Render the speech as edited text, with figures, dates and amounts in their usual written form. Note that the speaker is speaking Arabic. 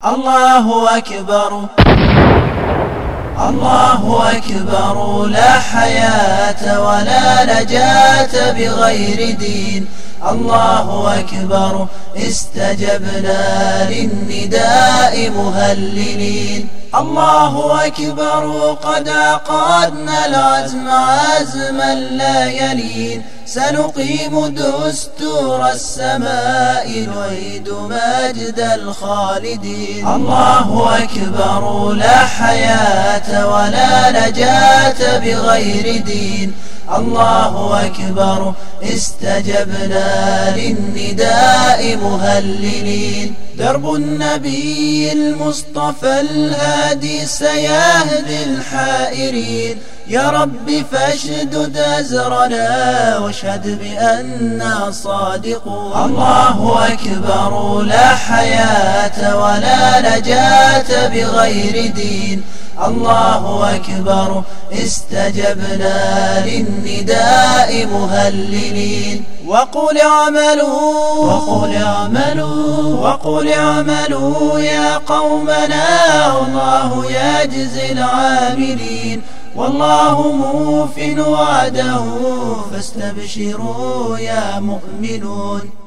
الله أكبر الله أكبر، لا حياة ولا نجاة بغير دين. الله أكبر، استجبنا للنداء مهللين. الله أكبر، قد عقدنا العزم عزما لا يلين. سنقيم دستور السماء، نعيد مجد الخالدين. الله أكبر، لا حياة ولا نجاة بغير دين. الله أكبر، استجبنا للنداء مهللين. درب النبي المصطفى الهادي سيهدي الحائرين. يا رب فاشدد أزرنا واشهد بأننا صادقون. الله أكبر، لا حياة ولا نجاة بغير دين. الله أكبر، استجبنا للنداء مهللين. وقل اعملوا يا قومنا، والله يجزي العاملين. والله موف وعده، فاستبشروا يا مؤمنون.